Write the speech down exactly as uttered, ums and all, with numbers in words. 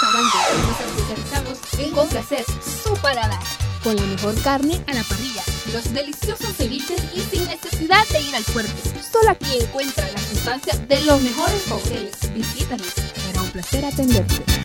restaurantes nos especializamos en complacer su paladar. Con la mejor carne A la parrilla, los deliciosos ceviches y sin necesidad de ir al puerto. solo aquí. Aquí encuentra la sustancia de los mejores cócteles. Visítanos. Será un placer atenderte.